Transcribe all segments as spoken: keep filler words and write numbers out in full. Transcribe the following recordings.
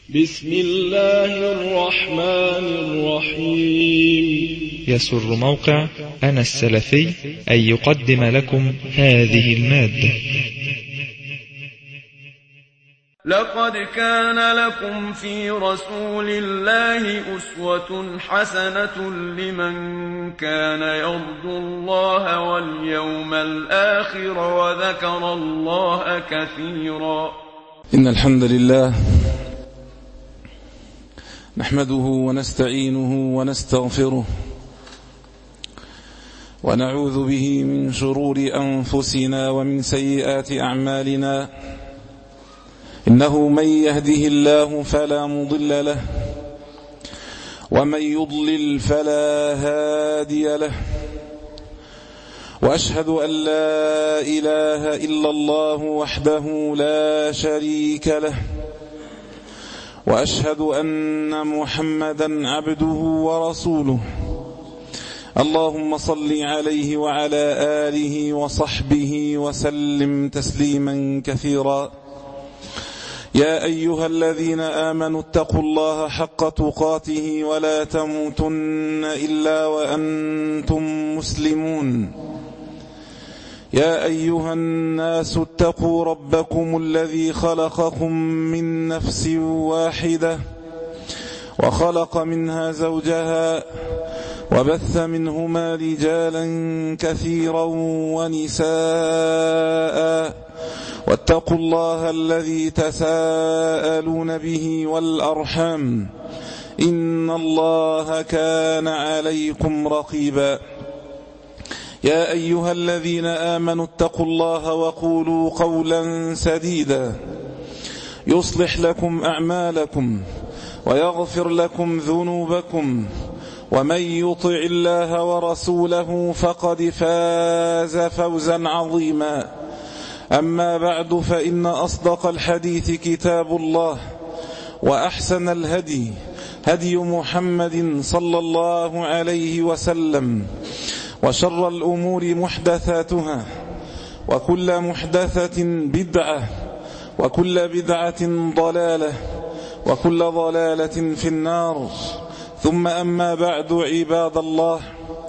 بسم الله الرحمن الرحيم. يسر موقع أنا السلفي أن يقدم لكم هذه المادة. لقد كان لكم في رسول الله أسوة حسنة لمن كان يرجو الله واليوم الآخر وذكر الله كثيرا. إن الحمد لله نحمده ونستعينه ونستغفره ونعوذ به من شرور أنفسنا ومن سيئات أعمالنا. إنه من يهده الله فلا مضل له ومن يضلل فلا هادي له، وأشهد أن لا إله إلا الله وحده لا شريك له، وأشهد أن محمدا عبده ورسوله. اللهم صل عليه وعلى آله وصحبه وسلم تسليما كثيرا. يا أيها الذين آمنوا اتقوا الله حق تقاته ولا تموتن إلا وأنتم مسلمون. يا أيها الناس اتقوا ربكم الذي خلقكم من نفس واحدة وخلق منها زوجها وبث منهما رجالا كثيرا ونساء، واتقوا الله الذي تساءلون به والأرحام إن الله كان عليكم رقيبا. يا أيها الذين آمنوا اتقوا الله وقولوا قولا سديدا يصلح لكم أعمالكم ويغفر لكم ذنوبكم، ومن يطع الله ورسوله فقد فاز فوزا عظيما. أما بعد، فإن أصدق الحديث كتاب الله، وأحسن الهدي هدي محمد صلى الله عليه وسلم، وشر الأمور محدثاتها، وكل محدثة بدعة، وكل بدعة ضلالة، وكل ضلالة في النار. ثم أما بعد، عباد الله،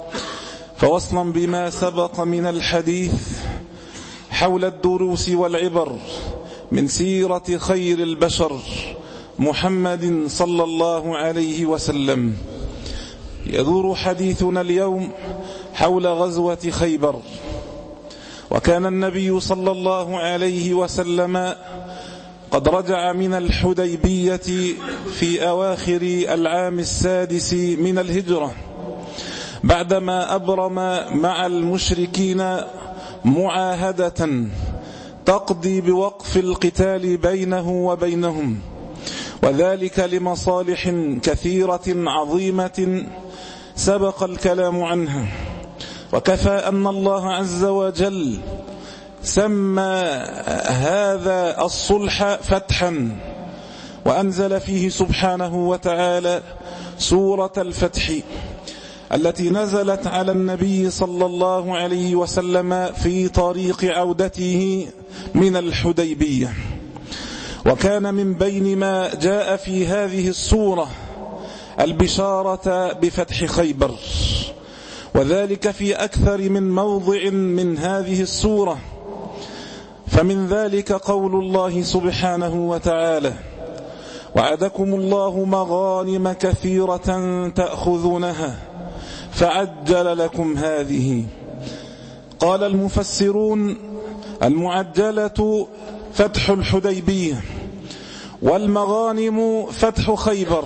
فوصلا بما سبق من الحديث حول الدروس والعبر من سيرة خير البشر محمد صلى الله عليه وسلم، يدور حديثنا اليوم حول غزوة خيبر. وكان النبي صلى الله عليه وسلم قد رجع من الحديبية في أواخر العام السادس من الهجرة، بعدما أبرم مع المشركين معاهدة تقضي بوقف القتال بينه وبينهم، وذلك لمصالح كثيرة عظيمة سبق الكلام عنها. وكفى أن الله عز وجل سمى هذا الصلح فتحا، وأنزل فيه سبحانه وتعالى سورة الفتح التي نزلت على النبي صلى الله عليه وسلم في طريق عودته من الحديبية. وكان من بين ما جاء في هذه السورة البشارة بفتح خيبر، وذلك في أكثر من موضع من هذه السورة. فمن ذلك قول الله سبحانه وتعالى: وعدكم الله مغانم كثيرة تأخذونها فعجل لكم هذه. قال المفسرون: المعجلة فتح الحديبية، والمغانم فتح خيبر.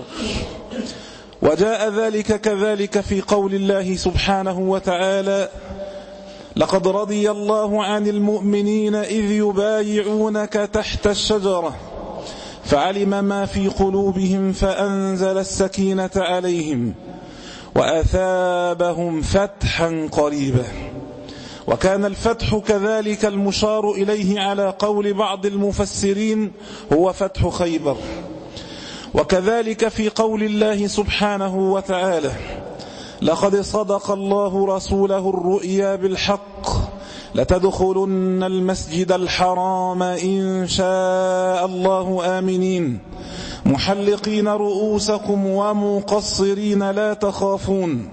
وجاء ذلك كذلك في قول الله سبحانه وتعالى: لقد رضي الله عن المؤمنين إذ يبايعونك تحت الشجرة فعلم ما في قلوبهم فأنزل السكينة عليهم وأثابهم فتحا قريبا. وكان الفتح كذلك المشار إليه على قول بعض المفسرين هو فتح خيبر. وكذلك في قول الله سبحانه وتعالى: لقد صدق الله رسوله الرؤيا بالحق لتدخلن المسجد الحرام إن شاء الله آمنين محلقين رؤوسكم ومقصرين لا تخافون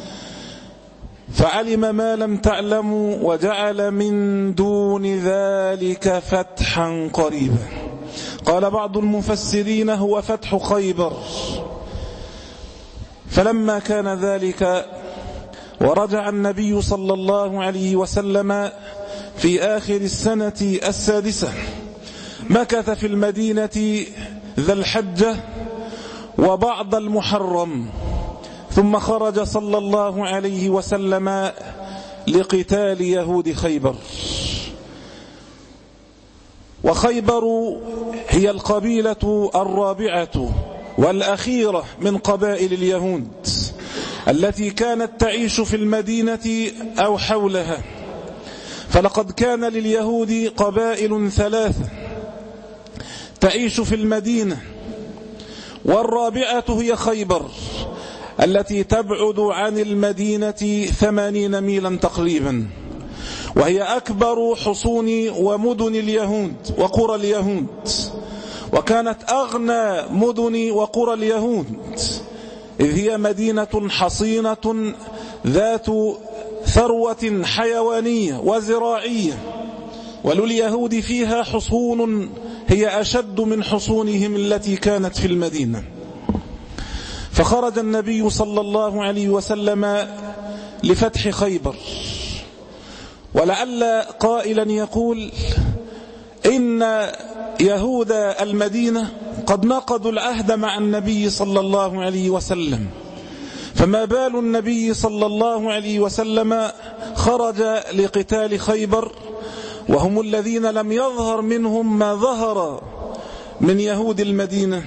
فعلم ما لم تعلموا وجعل من دون ذلك فتحا قريبا. قال بعض المفسرين هو فتح خيبر. فلما كان ذلك ورجع النبي صلى الله عليه وسلم في آخر السنة السادسة مكث في المدينة ذا الحجة وبعض المحرم، ثم خرج صلى الله عليه وسلم لقتال يهود خيبر. وخيبر هي القبيلة الرابعة والأخيرة من قبائل اليهود التي كانت تعيش في المدينة أو حولها. فلقد كان لليهود قبائل ثلاثة تعيش في المدينة، والرابعة هي خيبر التي تبعد عن المدينة ثمانين ميلا تقريبا، وهي أكبر حصون ومدن اليهود وقرى اليهود، وكانت أغنى مدن وقرى اليهود، إذ هي مدينة حصينة ذات ثروة حيوانية وزراعية، ولليهود فيها حصون هي أشد من حصونهم التي كانت في المدينة. فخرج النبي صلى الله عليه وسلم لفتح خيبر. ولعل قائلا يقول إن يهود المدينة قد نقضوا العهد مع النبي صلى الله عليه وسلم، فما بال النبي صلى الله عليه وسلم خرج لقتال خيبر وهم الذين لم يظهر منهم ما ظهر من يهود المدينة؟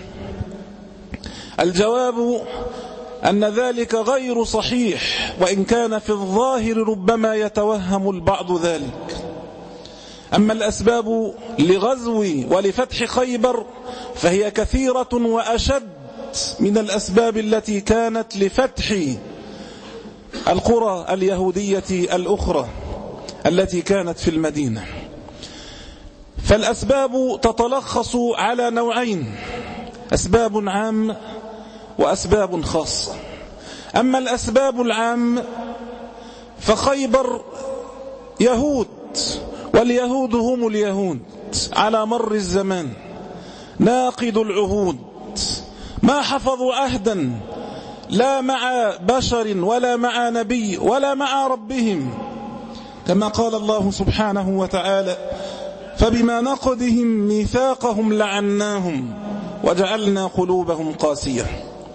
الجواب أن ذلك غير صحيح، وإن كان في الظاهر ربما يتوهم البعض ذلك. أما الأسباب لغزو ولفتح خيبر فهي كثيرة وأشد من الأسباب التي كانت لفتح القرى اليهودية الأخرى التي كانت في المدينة. فالأسباب تتلخص على نوعين: أسباب عامة وأسباب خاصة. أما الأسباب العامة فخيبر يهود، واليهود هم اليهود على مر الزمان، ناقض العهود، ما حفظوا عهدا لا مع بشر ولا مع نبي ولا مع ربهم، كما قال الله سبحانه وتعالى: فبما نقضهم ميثاقهم لعناهم وجعلنا قلوبهم قاسية.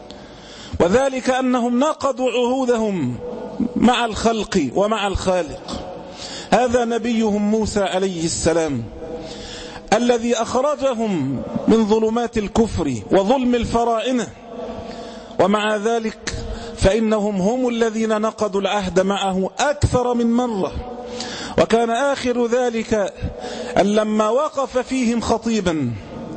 وذلك أنهم نقضوا عهودهم مع الخلق ومع الخالق. هذا نبيهم موسى عليه السلام الذي أخرجهم من ظلمات الكفر وظلم الفراعنة، ومع ذلك فإنهم هم الذين نقضوا العهد معه أكثر من مرة. وكان آخر ذلك أن لما وقف فيهم خطيبا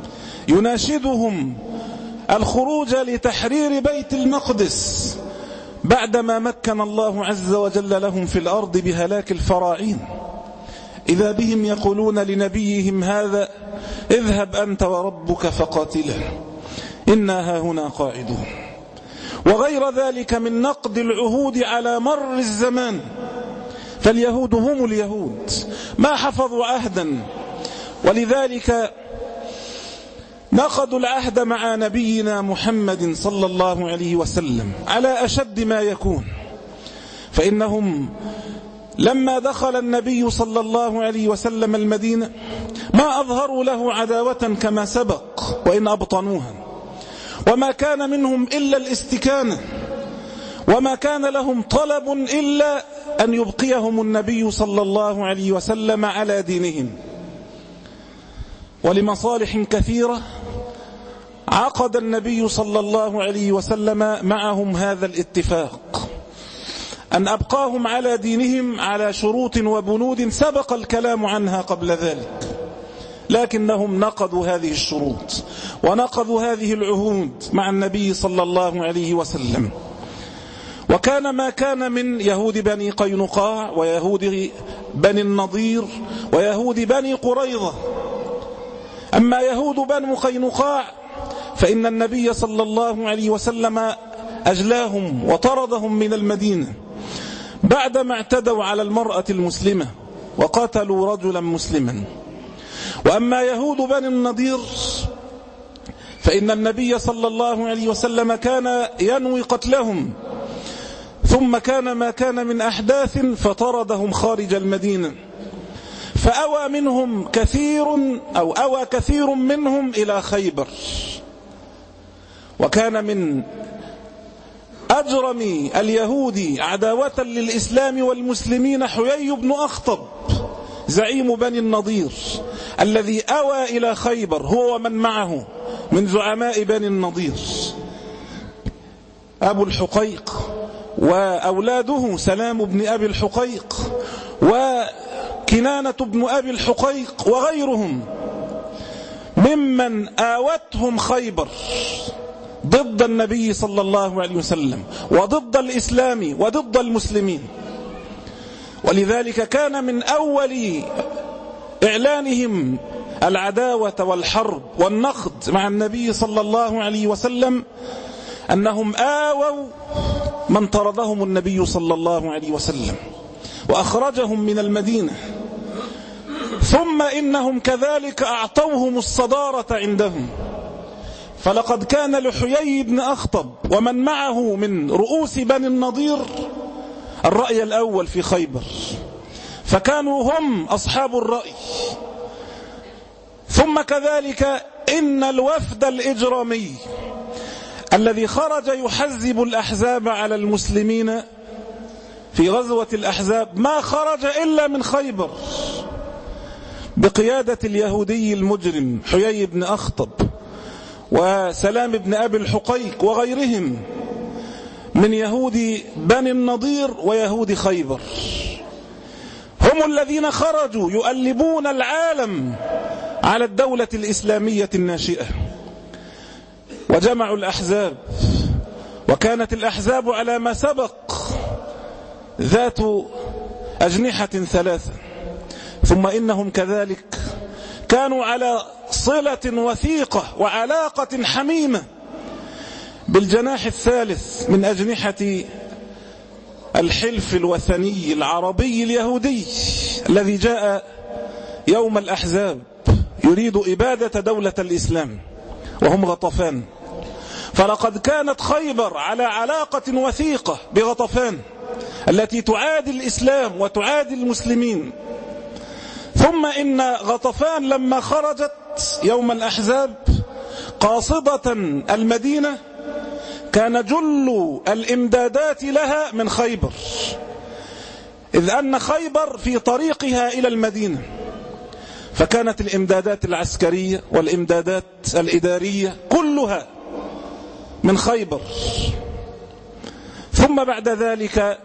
يناشدهم الخروج لتحرير بيت المقدس بعدما مكن الله عز وجل لهم في الأرض بهلاك الفراعين، إذا بهم يقولون لنبيهم هذا: اذهب أنت وربك فقاتلا إنا هاهنا قاعدون. وغير ذلك من نقض العهود على مر الزمان. فاليهود هم اليهود، ما حفظوا عهدا، ولذلك نقضوا العهد مع نبينا محمد صلى الله عليه وسلم على أشد ما يكون. فإنهم لما دخل النبي صلى الله عليه وسلم المدينة ما أظهروا له عداوة كما سبق، وإن أبطنوها، وما كان منهم إلا الاستكانة، وما كان لهم طلب إلا أن يبقيهم النبي صلى الله عليه وسلم على دينهم. ولمصالح كثيرة عقد النبي صلى الله عليه وسلم معهم هذا الاتفاق، أن أبقاهم على دينهم على شروط وبنود سبق الكلام عنها قبل ذلك، لكنهم نقضوا هذه الشروط ونقضوا هذه العهود مع النبي صلى الله عليه وسلم. وكان ما كان من يهود بني قينقاع ويهود بني النضير ويهود بني قريظة. أما يهود بني قينقاع فإن النبي صلى الله عليه وسلم أجلاهم وطردهم من المدينة بعدما اعتدوا على المرأة المسلمة وقتلوا رجلا مسلما. وأما يهود بني النضير فإن النبي صلى الله عليه وسلم كان ينوي قتلهم، ثم كان ما كان من أحداث فطردهم خارج المدينة، فأوى منهم كثير أو أوى كثير منهم إلى خيبر. وكان من أجرم اليهود عداوة للإسلام والمسلمين حيي بن أخطب زعيم بني النضير الذي أوى إلى خيبر هو ومن معه من زعماء بني النضير، أبو الحقيق وأولاده سلام بن أبي الحقيق وكنانة بن أبي الحقيق وغيرهم ممن آوتهم خيبر ضد النبي صلى الله عليه وسلم وضد الإسلام وضد المسلمين. ولذلك كان من أول إعلانهم العداوة والحرب والنقد مع النبي صلى الله عليه وسلم أنهم آووا من طردهم النبي صلى الله عليه وسلم وأخرجهم من المدينة، ثم إنهم كذلك أعطوهم الصدارة عندهم. فلقد كان لحيي بن أخطب ومن معه من رؤوس بني النضير الرأي الأول في خيبر، فكانوا هم أصحاب الرأي. ثم كذلك إن الوفد الإجرامي الذي خرج يحزب الأحزاب على المسلمين في غزوة الأحزاب ما خرج إلا من خيبر بقيادة اليهودي المجرم حيي بن أخطب وسلام بن أبي الحقيق وغيرهم من يهود بني النضير ويهود خيبر. هم الذين خرجوا يؤلبون العالم على الدولة الإسلامية الناشئة، وجمعوا الأحزاب، وكانت الأحزاب على ما سبق ذات أجنحة ثلاثة. ثم إنهم كذلك كانوا على صلة وثيقة وعلاقة حميمة بالجناح الثالث من أجنحة الحلف الوثني العربي اليهودي الذي جاء يوم الأحزاب يريد إبادة دولة الإسلام، وهم غطفان. فلقد كانت خيبر على علاقة وثيقة بغطفان التي تعادي الإسلام وتعادي المسلمين. ثم إن غطفان لما خرجت يوم الأحزاب قاصدة المدينة كان جل الإمدادات لها من خيبر، إذ أن خيبر في طريقها إلى المدينة، فكانت الإمدادات العسكرية والإمدادات الإدارية كلها من خيبر. ثم بعد ذلك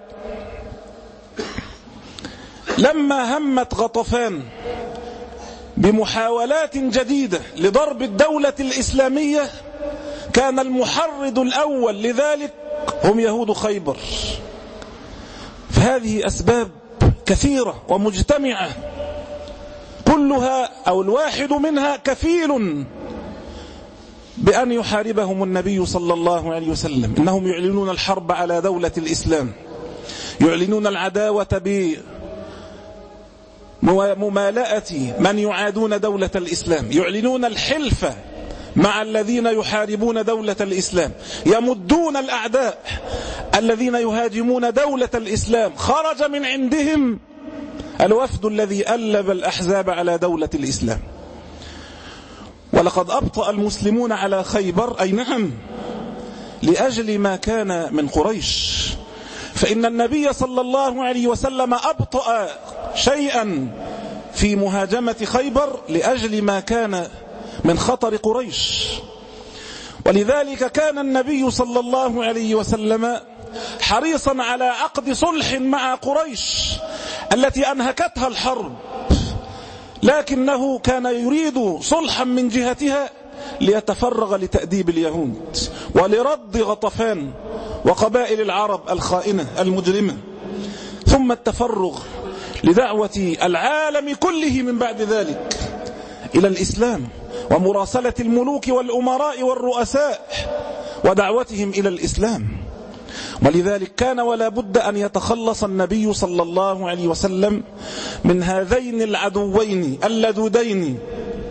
لما همت غطفان بمحاولات جديدة لضرب الدولة الإسلامية كان المحرض الأول لذلك هم يهود خيبر. فهذه أسباب كثيرة ومجتمعة كلها أو الواحد منها كفيل بأن يحاربهم النبي صلى الله عليه وسلم. إنهم يعلنون الحرب على دولة الإسلام، يعلنون العداوة بممالأة من يعادون دولة الإسلام، يعلنون الحلف مع الذين يحاربون دولة الإسلام، يمدون الأعداء الذين يهاجمون دولة الإسلام. خرج من عندهم الوفد الذي ألب الأحزاب على دولة الإسلام. ولقد أبطأ المسلمون على خيبر، أي نعم، لأجل ما كان من قريش، فإن النبي صلى الله عليه وسلم أبطأ شيئا في مهاجمة خيبر لأجل ما كان من خطر قريش. ولذلك كان النبي صلى الله عليه وسلم حريصا على عقد صلح مع قريش التي أنهكتها الحرب، لكنه كان يريد صلحا من جهتها ليتفرغ لتأديب اليهود ولرد غطفان وقبائل العرب الخائنة المجرمة، ثم التفرغ لدعوة العالم كله من بعد ذلك إلى الإسلام ومراسلة الملوك والأمراء والرؤساء ودعوتهم إلى الإسلام. ولذلك كان ولا بد أن يتخلص النبي صلى الله عليه وسلم من هذين العدوين اللدودين،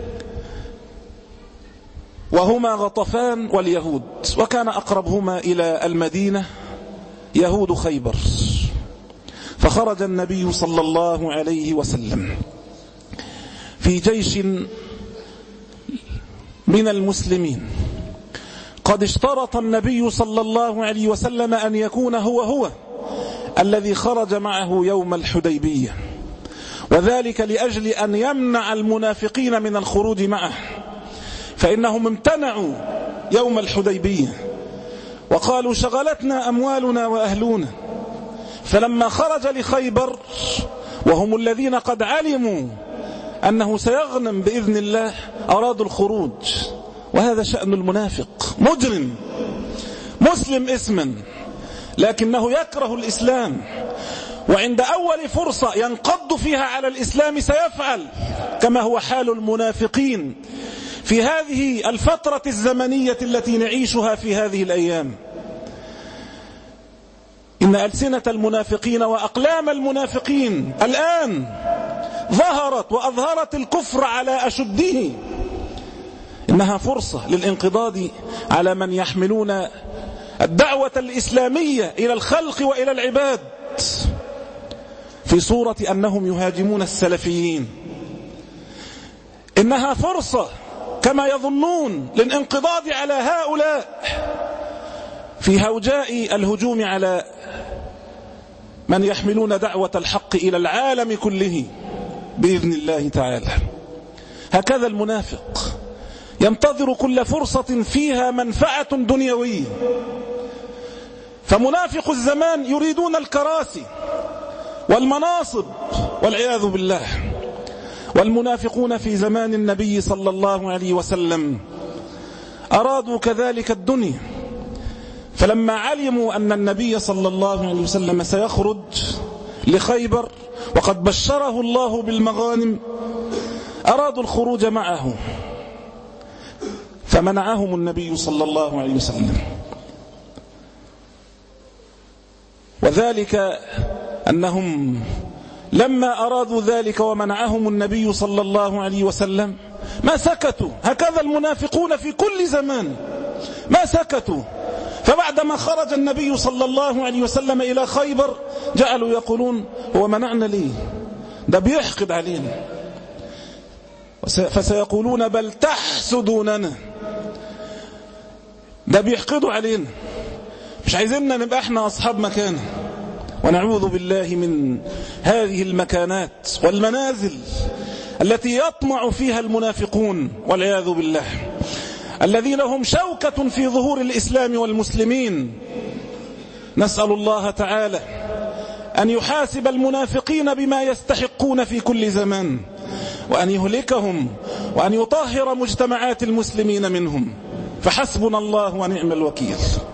وهما غطفان واليهود، وكان أقربهما إلى المدينة يهود خيبر. فخرج النبي صلى الله عليه وسلم في جيش من المسلمين. قد اشترط النبي صلى الله عليه وسلم أن يكون هو هو الذي خرج معه يوم الحديبية، وذلك لأجل أن يمنع المنافقين من الخروج معه، فإنهم امتنعوا يوم الحديبية وقالوا شغلتنا أموالنا وأهلنا. فلما خرج لخيبر وهم الذين قد علموا أنه سيغنم بإذن الله أرادوا الخروج. وهذا شأن المنافق، مجرم مسلم اسما لكنه يكره الإسلام، وعند أول فرصة ينقض فيها على الإسلام سيفعل، كما هو حال المنافقين في هذه الفترة الزمنية التي نعيشها في هذه الأيام. إن ألسنة المنافقين وأقلام المنافقين الآن ظهرت وأظهرت الكفر على أشده. إنها فرصة للانقضاض على من يحملون الدعوة الإسلامية إلى الخلق وإلى العباد في صورة أنهم يهاجمون السلفيين. إنها فرصة كما يظنون للانقضاض على هؤلاء في هوجاء الهجوم على من يحملون دعوة الحق إلى العالم كله بإذن الله تعالى. هكذا المنافق ينتظر كل فرصة فيها منفعة دنيوية. فمنافق الزمان يريدون الكراسي والمناصب والعياذ بالله. والمنافقون في زمان النبي صلى الله عليه وسلم أرادوا كذلك الدنيا، فلما علموا أن النبي صلى الله عليه وسلم سيخرج لخيبر وقد بشره الله بالمغانم أرادوا الخروج معه، فمنعهم النبي صلى الله عليه وسلم. وذلك أنهم لما أرادوا ذلك ومنعهم النبي صلى الله عليه وسلم ما سكتوا. هكذا المنافقون في كل زمان ما سكتوا. فبعدما خرج النبي صلى الله عليه وسلم إلى خيبر جعلوا يقولون هو منعنا ليه؟ ده بيحقد علينا. فسيقولون بل تحسدوننا، ده بيحقدوا علينا، مش عايزيننا نبقى احنا أصحاب مكانه. ونعوذ بالله من هذه المكانات والمنازل التي يطمع فيها المنافقون والعياذ بالله، الذين هم شوكة في ظهور الإسلام والمسلمين. نسأل الله تعالى أن يحاسب المنافقين بما يستحقون في كل زمان، وأن يهلكهم، وأن يطهر مجتمعات المسلمين منهم، فحسبنا الله ونعم الوكيل.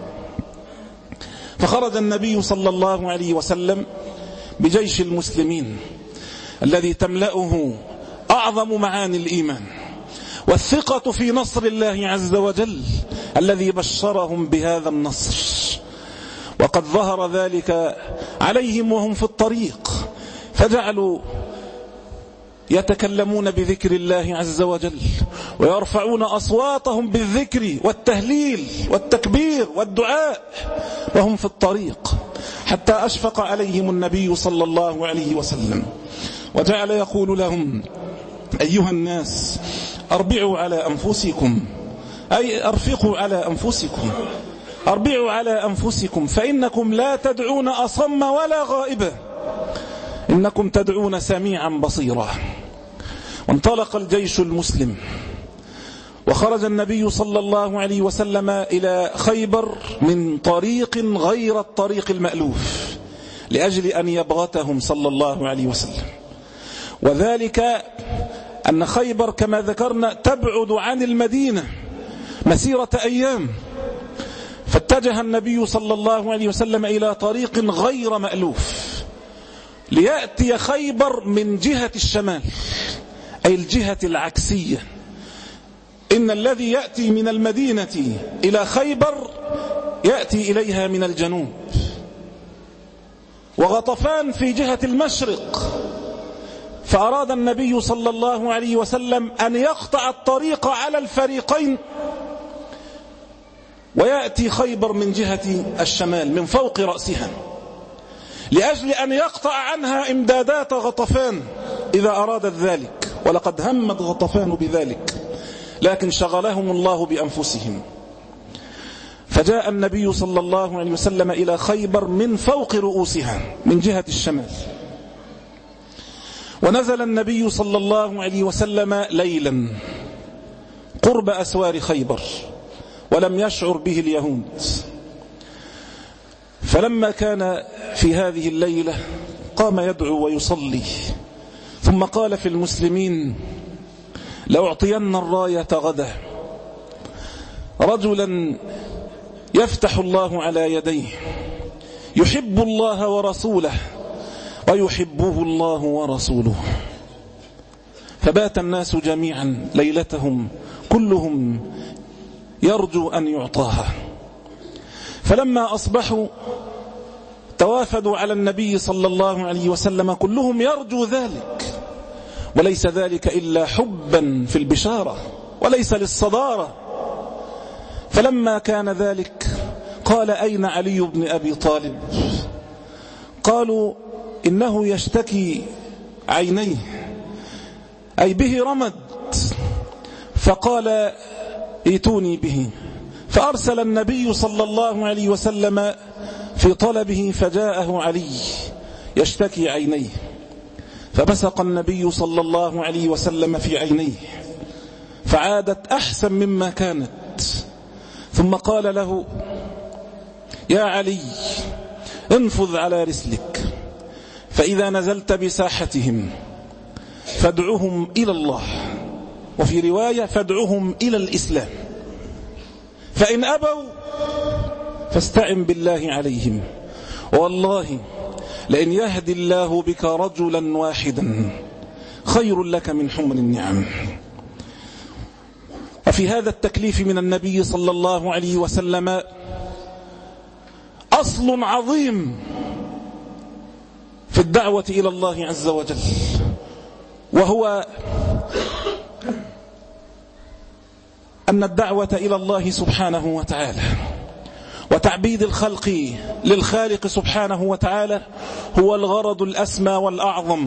فخرج النبي صلى الله عليه وسلم بجيش المسلمين الذي تملأه أعظم معاني الإيمان والثقة في نصر الله عز وجل الذي بشرهم بهذا النصر. وقد ظهر ذلك عليهم وهم في الطريق، فجعلوا يتكلمون بذكر الله عز وجل ويرفعون أصواتهم بالذكر والتهليل والتكبير والدعاء وهم في الطريق، حتى أشفق عليهم النبي صلى الله عليه وسلم وجعل يقول لهم أيها الناس أربعوا على أنفسكم، أي أرفقوا على أنفسكم، أربعوا على أنفسكم، فإنكم لا تدعون أصم ولا غائبا، إنكم تدعون سميعا بصيرا. وانطلق الجيش المسلم، وخرج النبي صلى الله عليه وسلم إلى خيبر من طريق غير الطريق المألوف لأجل أن يبغتهم صلى الله عليه وسلم. وذلك أن خيبر كما ذكرنا تبعد عن المدينة مسيرة أيام، فاتجه النبي صلى الله عليه وسلم إلى طريق غير مألوف ليأتي خيبر من جهة الشمال، أي الجهة العكسية إن الذي يأتي من المدينة إلى خيبر يأتي إليها من الجنوب، وغطفان في جهة المشرق، فأراد النبي صلى الله عليه وسلم أن يقطع الطريق على الفريقين ويأتي خيبر من جهة الشمال من فوق رأسها، لأجل أن يقطع عنها إمدادات غطفان إذا أرادت ذلك. ولقد همت غطفان بذلك لكن شغلهم الله بأنفسهم، فجاء النبي صلى الله عليه وسلم إلى خيبر من فوق رؤوسها من جهة الشمال. ونزل النبي صلى الله عليه وسلم ليلا قرب أسوار خيبر ولم يشعر به اليهود. فلما كان في هذه الليلة قام يدعو ويصلي، ثم قال في المسلمين: لأعطين الراية غدا رجلا يفتح الله على يديه يحب الله ورسوله ويحبه الله ورسوله. فبات الناس جميعا ليلتهم كلهم يرجو أن يعطاها. فلما أصبحوا توافدوا على النبي صلى الله عليه وسلم كلهم يرجو ذلك، وليس ذلك إلا حبا في البشارة وليس للصدارة. فلما كان ذلك قال: أين علي بن أبي طالب؟ قالوا: إنه يشتكي عينيه أي به رمد. فقال: ائتوني به. فأرسل النبي صلى الله عليه وسلم في طلبه فجاءه علي يشتكي عينيه، فبصق النبي صلى الله عليه وسلم في عينيه فعادت أحسن مما كانت. ثم قال له: يا علي انفذ على رسلك، فإذا نزلت بساحتهم فادعهم إلى الله، وفي رواية فادعهم إلى الإسلام، فإن أبوا فاستعن بالله عليهم، والله لئن يهدي الله بك رجلا واحدا خير لك من حمر النعم. وفي هذا التكليف من النبي صلى الله عليه وسلم أصل عظيم في الدعوة إلى الله عز وجل، وهو أن الدعوة إلى الله سبحانه وتعالى وتعبيد الخلق للخالق سبحانه وتعالى هو الغرض الأسمى والأعظم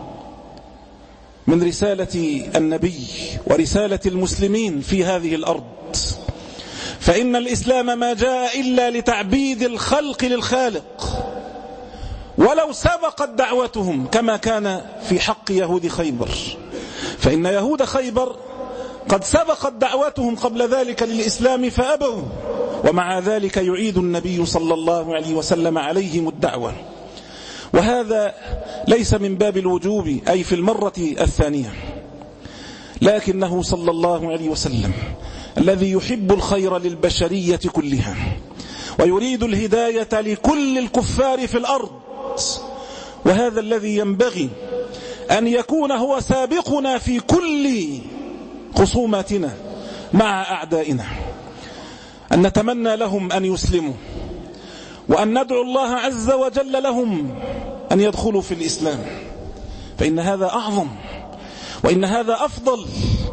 من رسالة النبي ورسالة المسلمين في هذه الأرض. فإن الإسلام ما جاء إلا لتعبيد الخلق للخالق، ولو سبقت دعوتهم كما كان في حق يهود خيبر، فإن يهود خيبر قد سبقت دعوتهم قبل ذلك للإسلام فأبوا، ومع ذلك يعيد النبي صلى الله عليه وسلم عليهم الدعوة. وهذا ليس من باب الوجوب أي في المرة الثانية، لكنه صلى الله عليه وسلم الذي يحب الخير للبشرية كلها ويريد الهداية لكل الكفار في الأرض، وهذا الذي ينبغي أن يكون هو سابقنا في كل خصوماتنا مع أعدائنا، أن نتمنى لهم أن يسلموا، وأن ندعو الله عز وجل لهم أن يدخلوا في الإسلام، فإن هذا أعظم وإن هذا أفضل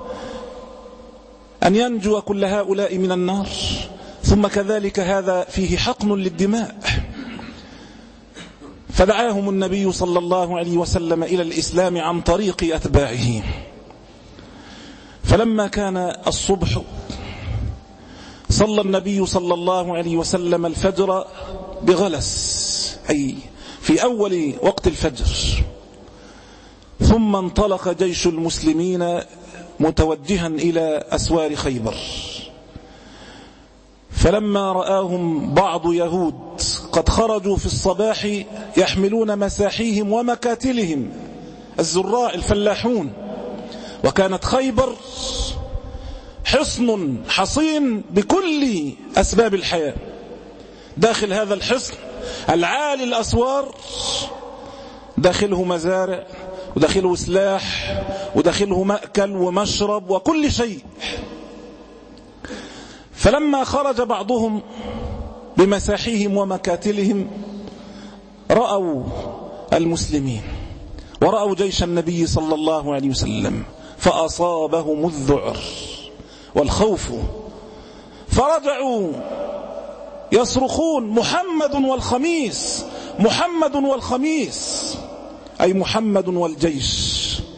أن ينجو كل هؤلاء من النار. ثم كذلك هذا فيه حقن للدماء. فدعاهم النبي صلى الله عليه وسلم إلى الإسلام عن طريق أتباعه. فلما كان الصبح صلى النبي صلى الله عليه وسلم الفجر بغلس، أي في أول وقت الفجر، ثم انطلق جيش المسلمين متوجها إلى أسوار خيبر. فلما رآهم بعض يهود قد خرجوا في الصباح يحملون مساحيهم ومكاتلهم، الزراع الفلاحون، وكانت خيبر حصن حصين بكل أسباب الحياة. داخل هذا الحصن العالي الأسوار داخله مزارع وداخله سلاح وداخله مأكل ومشرب وكل شيء، فلما خرج بعضهم بمساحيهم ومكاتلهم رأوا المسلمين ورأوا جيش النبي صلى الله عليه وسلم، فأصابهم الذعر والخوف، فرجعوا يصرخون: محمد والخميس، محمد والخميس، أي محمد والجيش.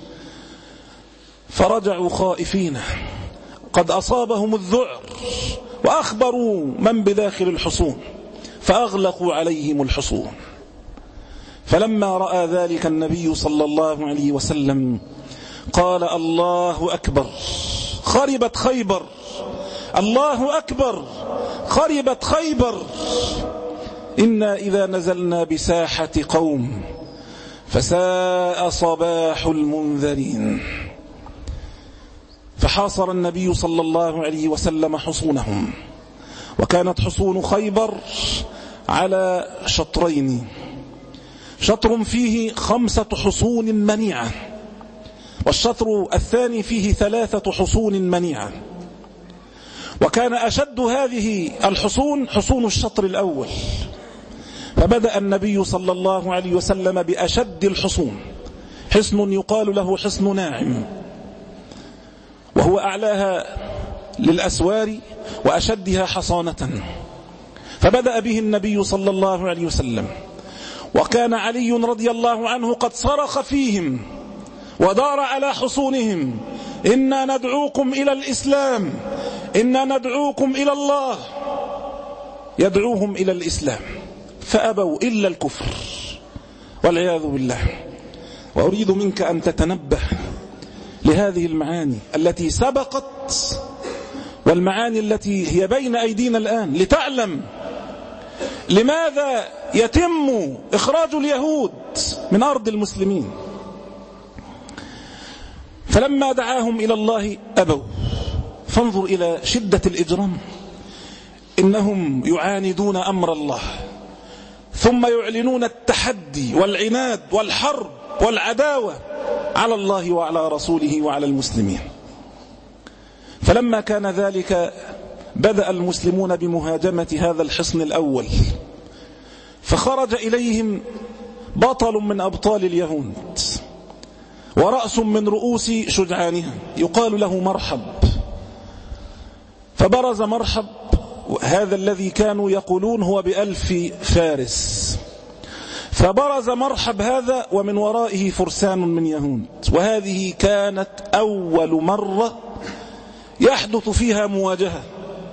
فرجعوا خائفين قد أصابهم الذعر، وأخبروا من بداخل الحصون، فأغلقوا عليهم الحصون. فلما رأى ذلك النبي صلى الله عليه وسلم قال: الله أكبر، خربت خيبر، الله أكبر، خربت خيبر. إنا إذا نزلنا بساحة قوم فساء صباح المنذرين. فحاصر النبي صلى الله عليه وسلم حصونهم، وكانت حصون خيبر على شطرين، شطر فيه خمسة حصون منيعة، والشطر الثاني فيه ثلاثة حصون منيعة. وكان أشد هذه الحصون حصون الشطر الأول، فبدأ النبي صلى الله عليه وسلم بأشد الحصون، حصن يقال له حصن ناعم، وهو أعلاها للأسوار وأشدها حصانة، فبدأ به النبي صلى الله عليه وسلم. وكان علي رضي الله عنه قد صرخ فيهم ودار على حصونهم: إنا ندعوكم إلى الإسلام، إنا ندعوكم إلى الله، يدعوهم إلى الإسلام، فأبوا إلا الكفر والعياذ بالله. وأريد منك أن تتنبه لهذه المعاني التي سبقت والمعاني التي هي بين أيدينا الآن، لتعلم لماذا يتم إخراج اليهود من أرض المسلمين. فلما دعاهم إلى الله أبوا. فانظر إلى شدة الإجرام، إنهم يعاندون أمر الله، ثم يعلنون التحدي والعناد والحرب والعداوة على الله وعلى رسوله وعلى المسلمين. فلما كان ذلك بدأ المسلمون بمهاجمة هذا الحصن الأول، فخرج إليهم بطل من أبطال اليهود ورأس من رؤوس شجعانها يقال له مرحب. فبرز مرحب هذا الذي كانوا يقولون هو بألف فارس، فبرز مرحب هذا ومن ورائه فرسان من يهود، وهذه كانت أول مرة يحدث فيها مواجهة.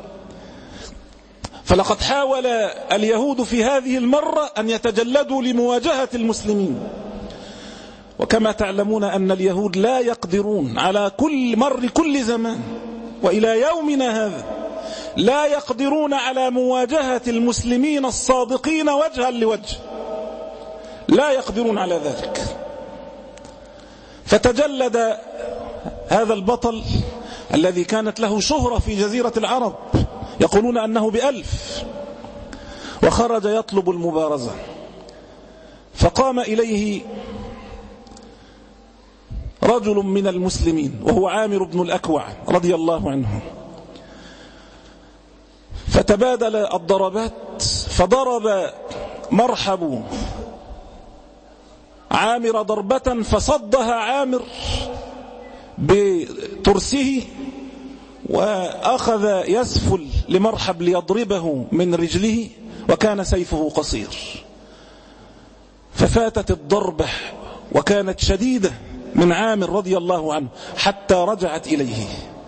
فلقد حاول اليهود في هذه المرة أن يتجلدوا لمواجهة المسلمين، وكما تعلمون أن اليهود لا يقدرون على كل مر كل زمان وإلى يومنا هذا لا يقدرون على مواجهة المسلمين الصادقين وجها لوجه، لا يقدرون على ذلك. فتجلد هذا البطل الذي كانت له شهرة في جزيرة العرب، يقولون أنه بألف، وخرج يطلب المبارزة. فقام إليه رجل من المسلمين وهو عامر بن الأكوع رضي الله عنه، فتبادل الضربات، فضرب مرحب عامر ضربة فصدها عامر بترسه، وأخذ يسفل لمرحب ليضربه من رجله، وكان سيفه قصير، ففاتت الضربة وكانت شديدة من عامر رضي الله عنه حتى رجعت إليه،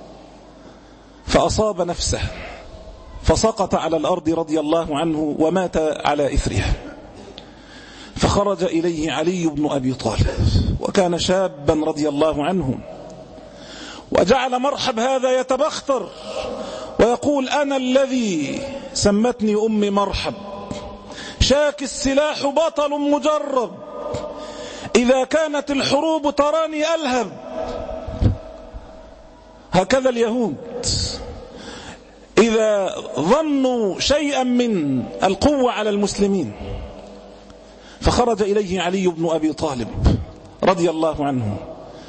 فأصاب نفسه فسقط على الأرض رضي الله عنه ومات على إثرها. فخرج إليه علي بن أبي طالب وكان شابا رضي الله عنه، وجعل مرحب هذا يتبختر ويقول: أنا الذي سمتني أمي مرحب، شاك السلاح بطل مجرب، إذا كانت الحروب تراني ألهب. هكذا اليهود إذا ظنوا شيئا من القوة على المسلمين. فخرج إليه علي بن أبي طالب رضي الله عنه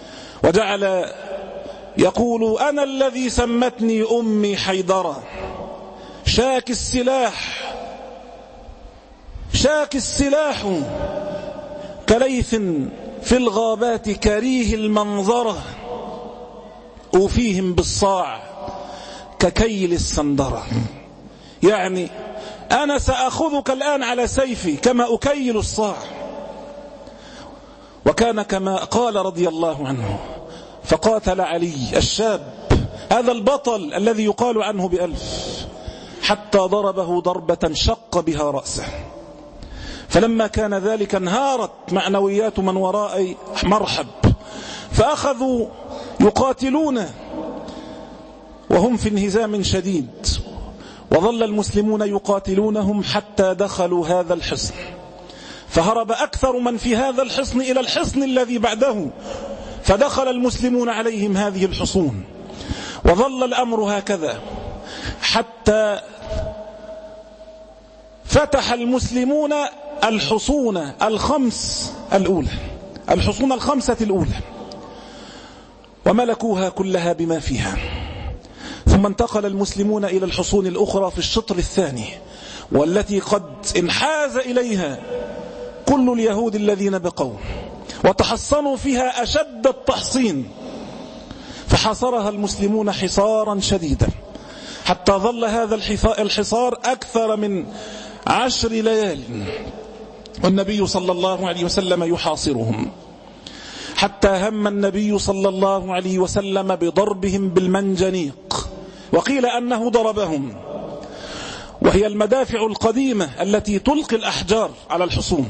وجعل يقول: أنا الذي سمتني أمي حيدرة، شاك السلاح شاك السلاح كليث في الغابات كريه المنظرة أوفيهم بالصاع ككيل السندرة. يعني أنا سأخذك الآن على سيفي كما أكيل الصاع. وكان كما قال رضي الله عنه فقاتل علي الشاب هذا البطل الذي يقال عنه بألف حتى ضربه ضربة شق بها رأسه. فلما كان ذلك انهارت معنويات من وراء مرحب فأخذوا يقاتلون وهم في انهزام شديد، وظل المسلمون يقاتلونهم حتى دخلوا هذا الحصن، فهرب أكثر من في هذا الحصن إلى الحصن الذي بعده، فدخل المسلمون عليهم هذه الحصون، وظل الأمر هكذا حتى فتح المسلمون الحصون الخمس الأولى الحصون الخمسة الأولى وملكوها كلها بما فيها. ثم انتقل المسلمون إلى الحصون الأخرى في الشطر الثاني، والتي قد انحاز إليها كل اليهود الذين بقوا وتحصنوا فيها أشد التحصين، فحاصرها المسلمون حصارا شديدا حتى ظل هذا الحصار أكثر من عشر ليال والنبي صلى الله عليه وسلم يحاصرهم، حتى هم النبي صلى الله عليه وسلم بضربهم بالمنجنيق، وقيل أنه ضربهم، وهي المدافع القديمة التي تلقي الأحجار على الحصون.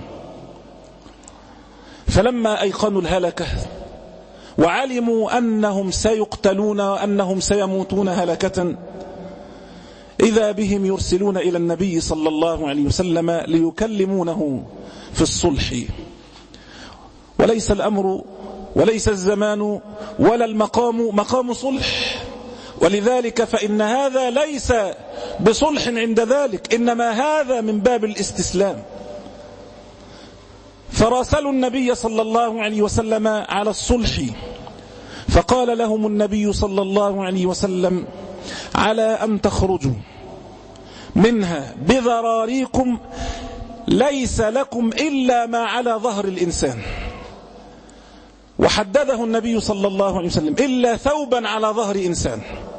فلما أيقنوا الهلكة وعلموا أنهم سيقتلون وأنهم سيموتون هلكة، إذا بهم يرسلون إلى النبي صلى الله عليه وسلم ليكلمونه في الصلح. وليس الأمر وليس الزمان ولا المقام مقام صلح، ولذلك فإن هذا ليس بصلح عند ذلك، إنما هذا من باب الاستسلام. فراسلوا النبي صلى الله عليه وسلم على الصلح، فقال لهم النبي صلى الله عليه وسلم على أن تخرجوا منها بذراريكم ليس لكم إلا ما على ظهر الإنسان، وحدده النبي صلى الله عليه وسلم إلا ثوبا على ظهر إنسان،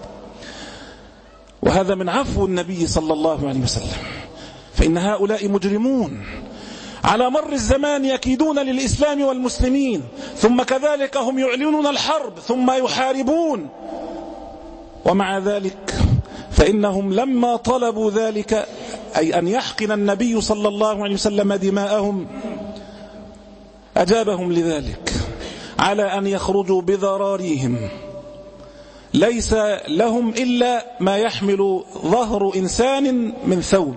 وهذا من عفو النبي صلى الله عليه وسلم. فإن هؤلاء مجرمون على مر الزمان يكيدون للإسلام والمسلمين، ثم كذلك هم يعلنون الحرب ثم يحاربون، ومع ذلك فإنهم لما طلبوا ذلك أي أن يحقن النبي صلى الله عليه وسلم دماءهم أجابهم لذلك على أن يخرجوا بذراريهم ليس لهم إلا ما يحمل ظهر إنسان من ثوب،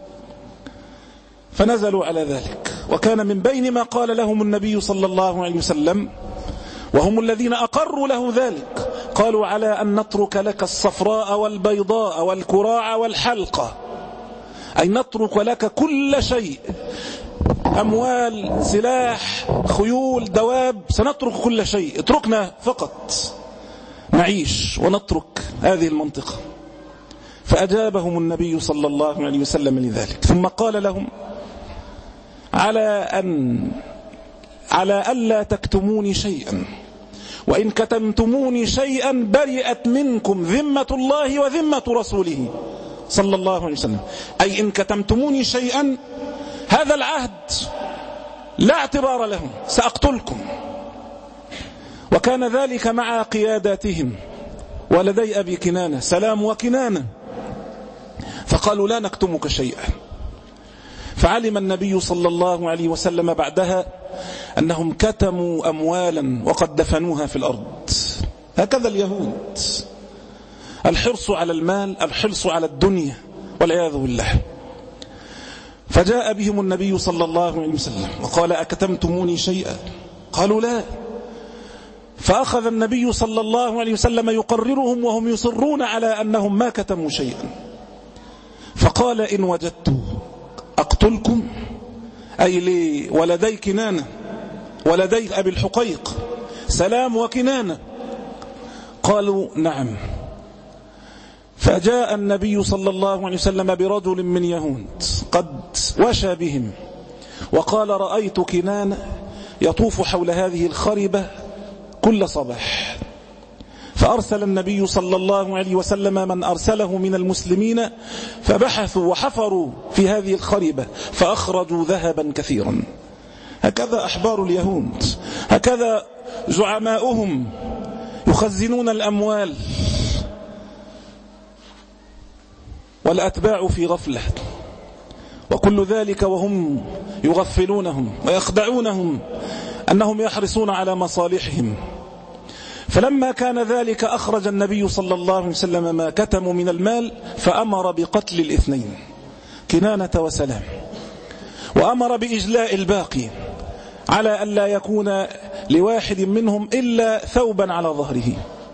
فنزلوا على ذلك. وكان من بين ما قال لهم النبي صلى الله عليه وسلم وهم الذين أقروا له ذلك، قالوا على أن نترك لك الصفراء والبيضاء والكراع والحلقة، أي نترك لك كل شيء، أموال، سلاح، خيول، دواب، سنترك كل شيء، اتركنا فقط نعيش ونترك هذه المنطقة. فأجابهم النبي صلى الله عليه وسلم لذلك، ثم قال لهم على أن على ألا تكتموني شيئا، وإن كتمتموني شيئا برئت منكم ذمة الله وذمة رسوله صلى الله عليه وسلم، أي إن كتمتموني شيئا هذا العهد لا اعتبار لهم، سأقتلكم. وكان ذلك مع قياداتهم ولدي أبي كنانة سلام وكنانة، فقالوا لا نكتمك شيئا. فعلم النبي صلى الله عليه وسلم بعدها أنهم كتموا أموالا وقد دفنوها في الأرض. هكذا اليهود، الحرص على المال، الحرص على الدنيا والعياذ بالله. فجاء بهم النبي صلى الله عليه وسلم وقال أكتمتموني شيئا؟ قالوا لا. فأخذ النبي صلى الله عليه وسلم يقررهم وهم يصرون على أنهم ما كتموا شيئا، فقال إن وجدت أقتلكم، أي لولدي كنانة ولدي أبي الحقيق سلام وكنانة. قالوا نعم. فجاء النبي صلى الله عليه وسلم برجل من يهود قد وشى بهم، وقال: رأيت كنانة يطوف حول هذه الخربة كل صباح. فأرسل النبي صلى الله عليه وسلم من أرسله من المسلمين، فبحثوا وحفروا في هذه الخربة فأخرجوا ذهبا كثيرا. هكذا أحبار اليهود، هكذا زعماؤهم يخزنون الأموال، والأتباع في غفلة، وكل ذلك وهم يغفلونهم ويخدعونهم أنهم يحرصون على مصالحهم. فلما كان ذلك أخرج النبي صلى الله عليه وسلم ما كتموا من المال، فأمر بقتل الاثنين كنانة وسلام، وأمر بإجلاء الباقي على أن لا يكون لواحد منهم إلا ثوبا على ظهره.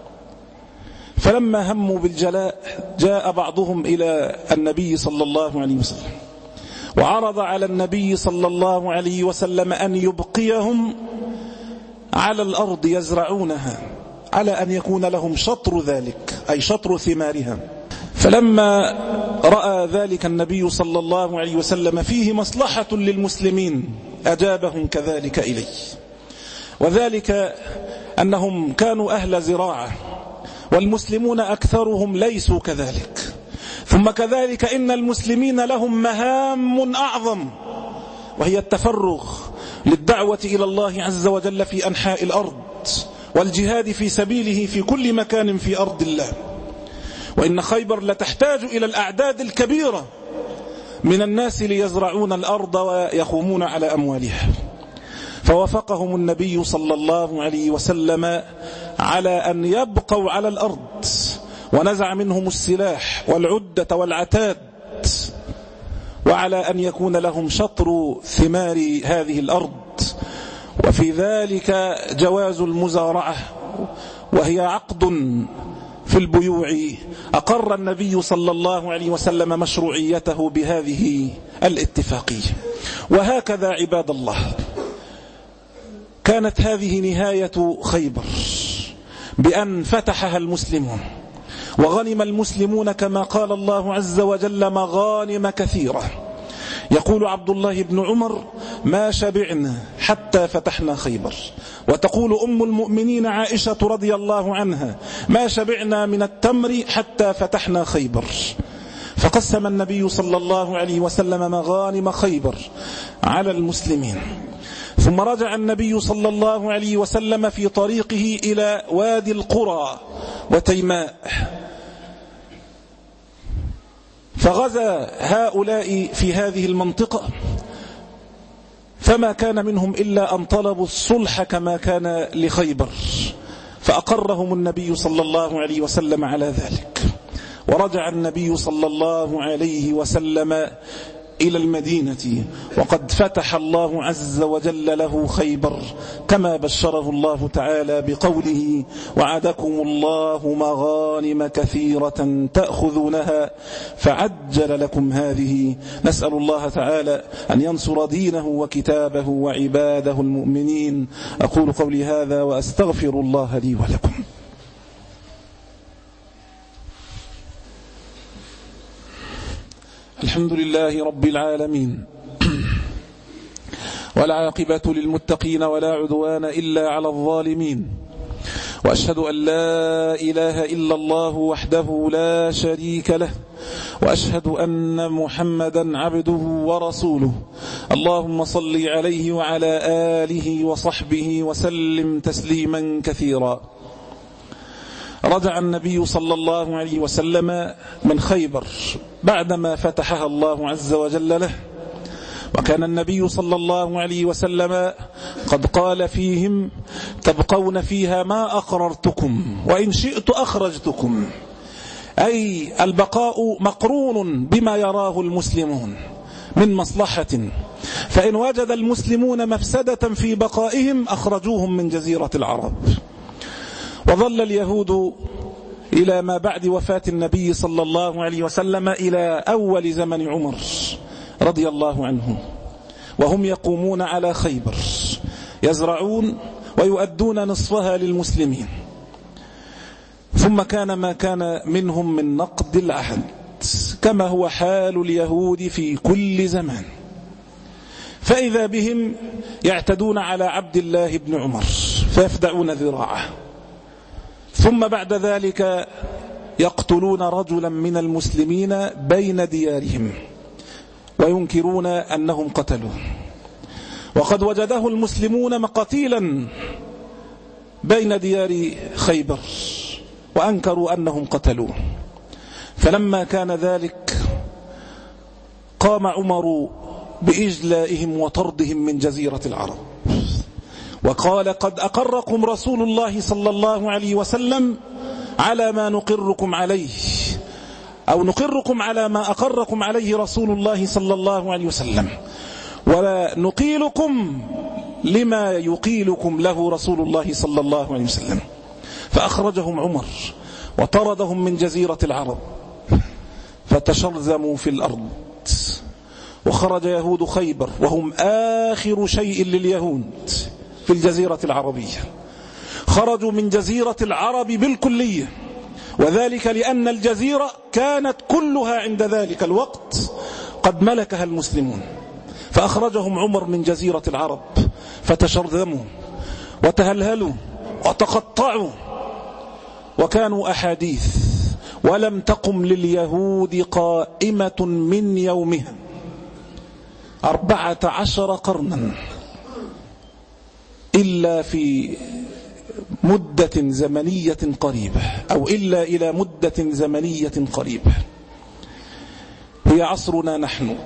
فلما هموا بالجلاء جاء بعضهم إلى النبي صلى الله عليه وسلم وعرض على النبي صلى الله عليه وسلم أن يبقيهم على الأرض يزرعونها، على أن يكون لهم شطر ذلك، أي شطر ثمارها. فلما رأى ذلك النبي صلى الله عليه وسلم فيه مصلحة للمسلمين أجابهم كذلك إليه، وذلك أنهم كانوا أهل زراعة، والمسلمون أكثرهم ليسوا كذلك. ثم كذلك إن المسلمين لهم مهام أعظم، وهي التفرغ للدعوة إلى الله عز وجل في أنحاء الأرض، والجهاد في سبيله في كل مكان في أرض الله. وإن خيبر لتحتاج إلى الأعداد الكبيرة من الناس ليزرعون الأرض ويقومون على أموالها. فوافقهم النبي صلى الله عليه وسلم على أن يبقوا على الأرض، ونزع منهم السلاح والعدة والعتاد، وعلى أن يكون لهم شطر ثمار هذه الأرض، وفي ذلك جواز المزارعة، وهي عقد في البيوع أقر النبي صلى الله عليه وسلم مشروعيته بهذه الاتفاقية. وهكذا عباد الله كانت هذه نهاية خيبر، بأن فتحها المسلمون وغنم المسلمون كما قال الله عز وجل مغانم كثيرة. يقول عبد الله بن عمر: ما شبعنا حتى فتحنا خيبر. وتقول أم المؤمنين عائشة رضي الله عنها: ما شبعنا من التمر حتى فتحنا خيبر. فقسم النبي صلى الله عليه وسلم مغانم خيبر على المسلمين. ثم رجع النبي صلى الله عليه وسلم في طريقه إلى وادي القرى وتيماء، فغزا هؤلاء في هذه المنطقة، فما كان منهم إلا أن طلبوا الصلح كما كان لخيبر، فأقرهم النبي صلى الله عليه وسلم على ذلك. ورجع النبي صلى الله عليه وسلم إلى المدينة وقد فتح الله عز وجل له خيبر، كما بشره الله تعالى بقوله: وعدكم الله مغانم كثيرة تأخذونها فعجل لكم هذه. نسأل الله تعالى أن ينصر دينه وكتابه وعباده المؤمنين. أقول قولي هذا وأستغفر الله لي ولكم. الحمد لله رب العالمين، والعاقبة للمتقين ولا عدوان إلا على الظالمين، وأشهد أن لا إله إلا الله وحده لا شريك له، وأشهد أن محمدا عبده ورسوله. اللهم صل عليه وعلى آله وصحبه وسلم تسليما كثيرا. رجع النبي صلى الله عليه وسلم من خيبر بعدما فتحها الله عز وجل له، وكان النبي صلى الله عليه وسلم قد قال فيهم: تبقون فيها ما أقررتكم وإن شئت أخرجتكم، أي البقاء مقرون بما يراه المسلمون من مصلحة، فإن وجد المسلمون مفسدة في بقائهم أخرجوهم من جزيرة العرب. وظل اليهود إلى ما بعد وفاة النبي صلى الله عليه وسلم إلى أول زمن عمر رضي الله عنه وهم يقومون على خيبر، يزرعون ويؤدون نصفها للمسلمين. ثم كان ما كان منهم من نقض العهد كما هو حال اليهود في كل زمان، فإذا بهم يعتدون على عبد الله بن عمر فيفدعون ذراعه، ثم بعد ذلك يقتلون رجلا من المسلمين بين ديارهم وينكرون أنهم قتلوه، وقد وجده المسلمون مقتيلا بين ديار خيبر وأنكروا أنهم قتلوه. فلما كان ذلك قام عمر بإجلائهم وطردهم من جزيرة العرب، وقال قد أقركم رسول الله صلى الله عليه وسلم على ما نقركم عليه، أو نقركم على ما أقركم عليه رسول الله صلى الله عليه وسلم، ونقيلكم لما يقيلكم له رسول الله صلى الله عليه وسلم. فأخرجهم عمر وطردهم من جزيرة العرب فتشرذموا في الأرض، وخرج يهود خيبر وهم آخر شيء لليهود في الجزيرة العربية، خرجوا من جزيرة العرب بالكلية، وذلك لأن الجزيرة كانت كلها عند ذلك الوقت قد ملكها المسلمون. فأخرجهم عمر من جزيرة العرب فتشرذموا وتهلهلوا وتقطعوا، وكانوا أحاديث ولم تقم لليهود قائمة من يومها أربعة عشر قرنا إلا في مدة زمنية قريبة، أو إلا إلى مدة زمنية قريبة. هي عصرنا نحن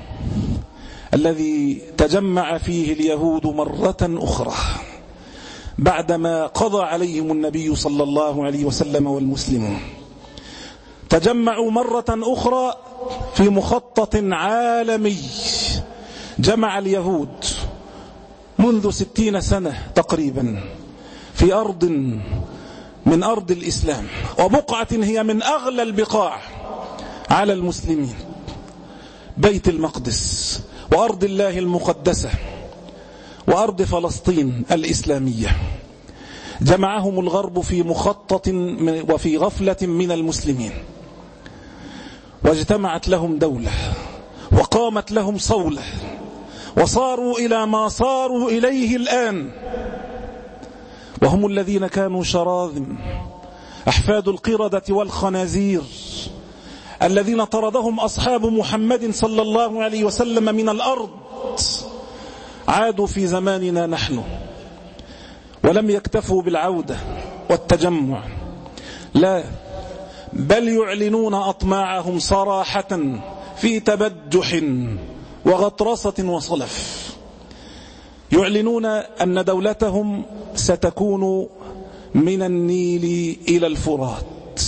الذي تجمع فيه اليهود مرة أخرى بعدما قضى عليهم النبي صلى الله عليه وسلم والمسلمون. تجمعوا مرة أخرى في مخطط عالمي جمع اليهود منذ ستين سنة تقريبا في أرض من أرض الإسلام، وبقعة هي من أغلى البقاع على المسلمين، بيت المقدس وأرض الله المقدسة وأرض فلسطين الإسلامية. جمعهم الغرب في مخطط وفي غفلة من المسلمين، واجتمعت لهم دولة وقامت لهم صولة، وصاروا إلى ما صاروا إليه الآن، وهم الذين كانوا شراذم أحفاد القردة والخنازير الذين طردهم أصحاب محمد صلى الله عليه وسلم من الأرض. عادوا في زماننا نحن ولم يكتفوا بالعودة والتجمع، لا، بل يعلنون أطماعهم صراحة في تبجح وغطرسة وصلف. يعلنون أن دولتهم ستكون من النيل إلى الفرات،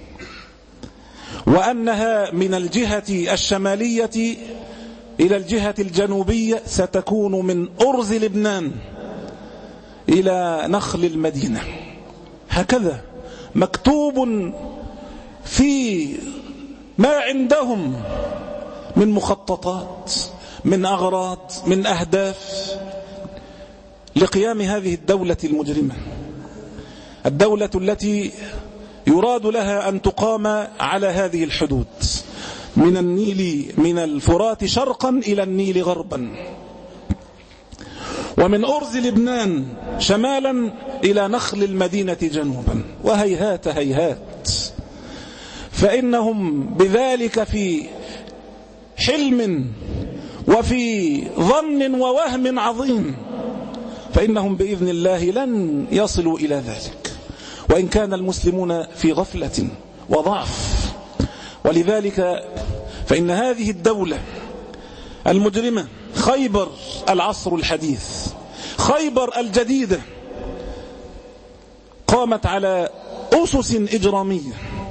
وأنها من الجهة الشمالية إلى الجهة الجنوبية ستكون من أرز لبنان إلى نخل المدينة. هكذا مكتوب في ما عندهم من مخططات، من أغراض، من أهداف لقيام هذه الدولة المجرمة، الدولة التي يراد لها أن تقام على هذه الحدود من النيل، من الفرات شرقا إلى النيل غربا، ومن أرز لبنان شمالا إلى نخل المدينة جنوبا. وهيهات هيهات، فإنهم بذلك في حلم وفي ظن ووهم عظيم، فإنهم بإذن الله لن يصلوا إلى ذلك، وإن كان المسلمون في غفلة وضعف. ولذلك فإن هذه الدولة المجرمة خيبر العصر الحديث، خيبر الجديدة، قامت على أسس إجرامية،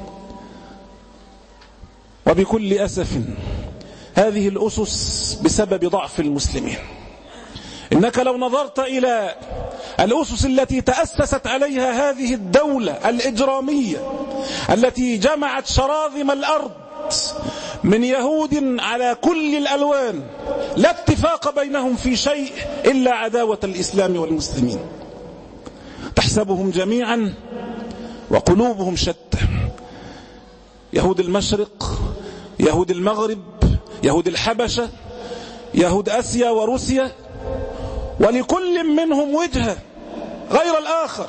وبكل أسف هذه الأسس بسبب ضعف المسلمين. إنك لو نظرت إلى الأسس التي تأسست عليها هذه الدولة الإجرامية التي جمعت شراذم الأرض من يهود على كل الألوان، لا اتفاق بينهم في شيء إلا عداوة الإسلام والمسلمين، تحسبهم جميعا وقلوبهم شتى، يهود المشرق، يهود المغرب، يهود الحبشة، يهود آسيا وروسيا، ولكل منهم وجهة غير الآخر.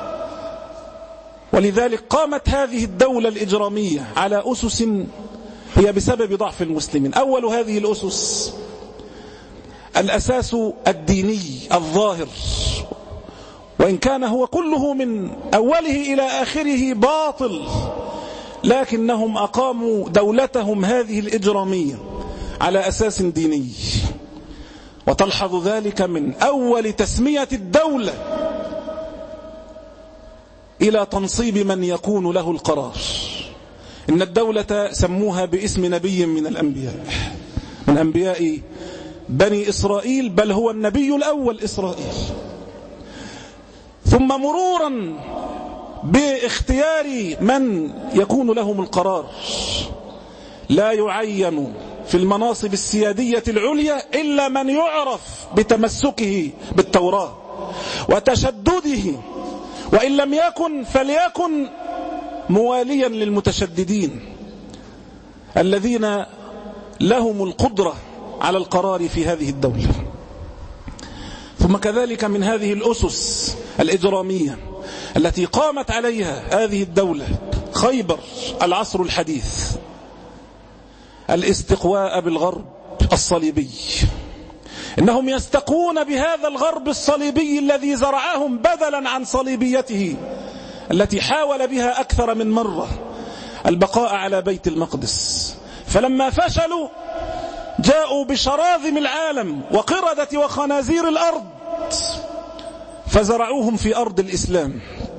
ولذلك قامت هذه الدولة الإجرامية على أسس هي بسبب ضعف المسلمين. أول هذه الأسس الأساس الديني الظاهر، وإن كان هو كله من أوله إلى آخره باطل، لكنهم أقاموا دولتهم هذه الإجرامية على أساس ديني. وتلحظ ذلك من أول تسمية الدولة إلى تنصيب من يكون له القرار. إن الدولة سموها باسم نبي من الأنبياء، من أنبياء بني إسرائيل، بل هو النبي الأول إسرائيل. ثم مرورا باختيار من يكون لهم القرار، لا يعين في المناصب السيادية العليا إلا من يعرف بتمسكه بالتوراة وتشدده، وإن لم يكن فليكن مواليا للمتشددين الذين لهم القدرة على القرار في هذه الدولة. ثم كذلك من هذه الأسس الإجرامية التي قامت عليها هذه الدولة خيبر العصر الحديث، الاستقواء بالغرب الصليبي. إنهم يستقون بهذا الغرب الصليبي الذي زرعهم بدلا عن صليبيته التي حاول بها أكثر من مرة البقاء على بيت المقدس. فلما فشلوا جاءوا بشراذم العالم وقردة وخنازير الأرض فزرعوهم في أرض الإسلام،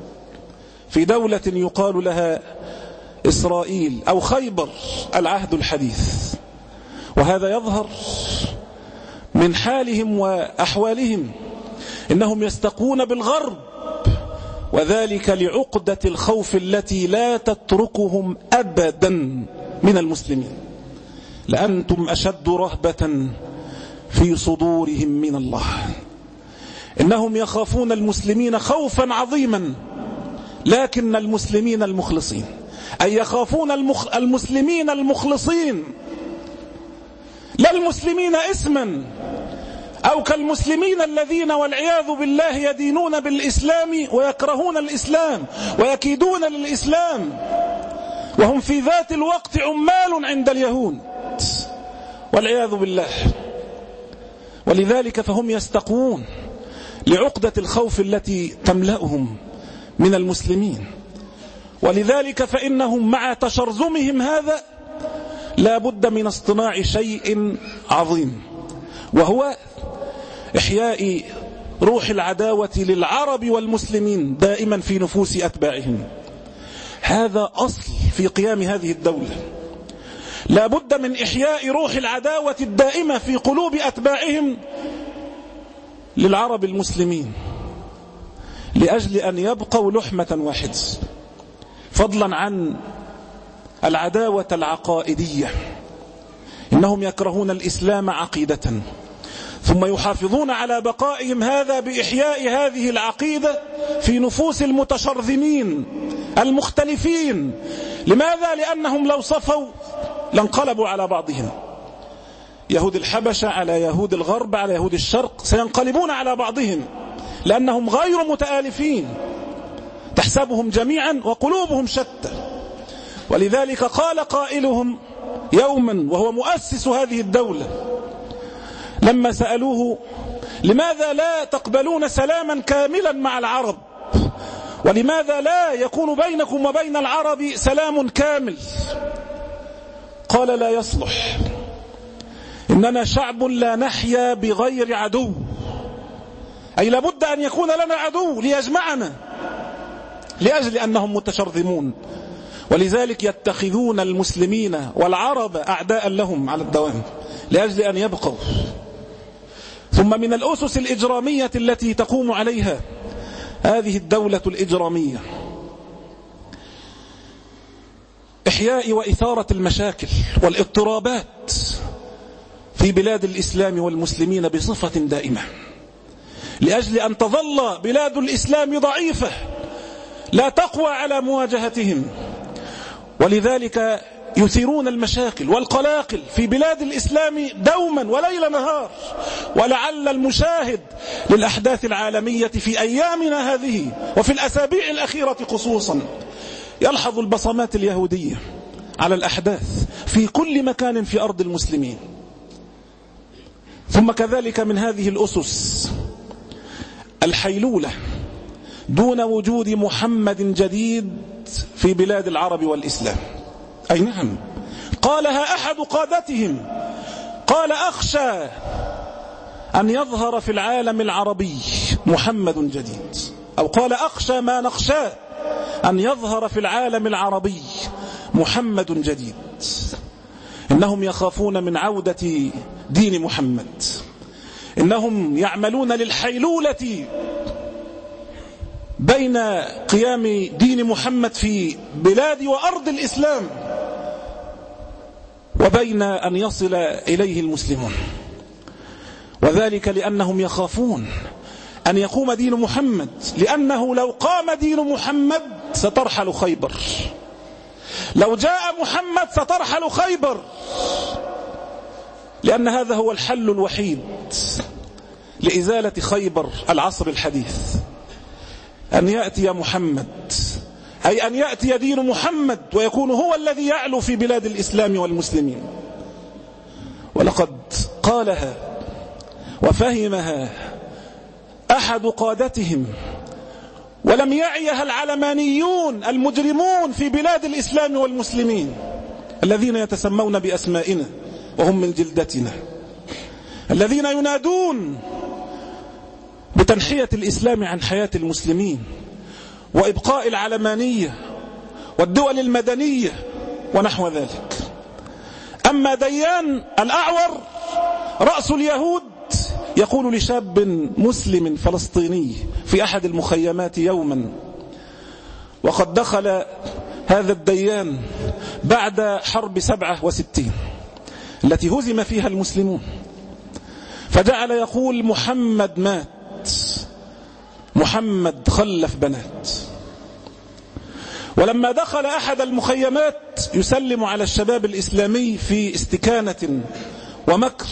في دولة يقال لها إسرائيل أو خيبر العهد الحديث. وهذا يظهر من حالهم وأحوالهم، إنهم يستقون بالغرب، وذلك لعقدة الخوف التي لا تتركهم أبدا من المسلمين. لأنتم أشد رهبة في صدورهم من الله. إنهم يخافون المسلمين خوفا عظيما، لكن المسلمين المخلصين، أي يخافون المخ... المسلمين المخلصين، لا المسلمين اسما، أو كالمسلمين الذين والعياذ بالله يدينون بالإسلام ويكرهون الإسلام ويكيدون للإسلام، وهم في ذات الوقت عمال عند اليهود والعياذ بالله. ولذلك فهم يستقون لعقدة الخوف التي تملأهم من المسلمين. ولذلك فإنهم مع تشرذمهم هذا لا بد من اصطناع شيء عظيم، وهو إحياء روح العداوة للعرب والمسلمين دائما في نفوس أتباعهم. هذا أصل في قيام هذه الدولة. لا بد من إحياء روح العداوة الدائمة في قلوب أتباعهم للعرب المسلمين، لأجل أن يبقوا لحمة واحدة، فضلا عن العداوة العقائدية. إنهم يكرهون الإسلام عقيدة، ثم يحافظون على بقائهم هذا بإحياء هذه العقيدة في نفوس المتشرذمين المختلفين. لماذا؟ لأنهم لو صفوا لانقلبوا على بعضهم. يهود الحبشة على يهود الغرب على يهود الشرق سينقلبون على بعضهم، لأنهم غير متآلفين، تحسبهم جميعا وقلوبهم شتى. ولذلك قال قائلهم يوما وهو مؤسس هذه الدولة لما سألوه لماذا لا تقبلون سلاما كاملا مع العرب، ولماذا لا يكون بينكم وبين العرب سلام كامل؟ قال لا يصلح، إننا شعب لا نحيا بغير عدو، أي لابد أن يكون لنا عدو ليجمعنا، لأجل أنهم متشرذمون. ولذلك يتخذون المسلمين والعرب أعداء لهم على الدوام لأجل أن يبقوا. ثم من الأسس الإجرامية التي تقوم عليها هذه الدولة الإجرامية إحياء وإثارة المشاكل والاضطرابات في بلاد الإسلام والمسلمين بصفة دائمة، لأجل أن تظل بلاد الإسلام ضعيفة لا تقوى على مواجهتهم، ولذلك يثيرون المشاكل والقلاقل في بلاد الإسلام دوما وليل نهار. ولعل المشاهد للأحداث العالمية في أيامنا هذه وفي الأسابيع الأخيرة خصوصا يلحظ البصمات اليهودية على الأحداث في كل مكان في أرض المسلمين. ثم كذلك من هذه الأسس الحيلولة دون وجود محمد جديد في بلاد العرب والإسلام. أي نعم، قالها أحد قادتهم، قال: أخشى أن يظهر في العالم العربي محمد جديد، أو قال: أخشى ما نخشى أن يظهر في العالم العربي محمد جديد. إنهم يخافون من عودة دين محمد، إنهم يعملون للحيلولة بين قيام دين محمد في بلاد وأرض الإسلام وبين أن يصل إليه المسلمون، وذلك لأنهم يخافون أن يقوم دين محمد، لأنه لو قام دين محمد سترحل خيبر، لو جاء محمد سترحل خيبر، لأن هذا هو الحل الوحيد لإزالة خيبر العصر الحديث، أن يأتي محمد، أي أن يأتي دين محمد ويكون هو الذي يعلو في بلاد الإسلام والمسلمين. ولقد قالها وفهمها أحد قادتهم ولم يعيها العلمانيون المجرمون في بلاد الإسلام والمسلمين الذين يتسمون بأسمائنا وهم من جلدتنا، الذين ينادون بتنحية الإسلام عن حياة المسلمين وإبقاء العلمانية والدول المدنية ونحو ذلك. أما ديان الأعور رأس اليهود يقول لشاب مسلم فلسطيني في أحد المخيمات يوما، وقد دخل هذا الديان بعد حرب سبعة وستين التي هزم فيها المسلمون، فجعل يقول: محمد مات، محمد خلف بنات. ولما دخل أحد المخيمات يسلم على الشباب الإسلامي في استكانة ومكر،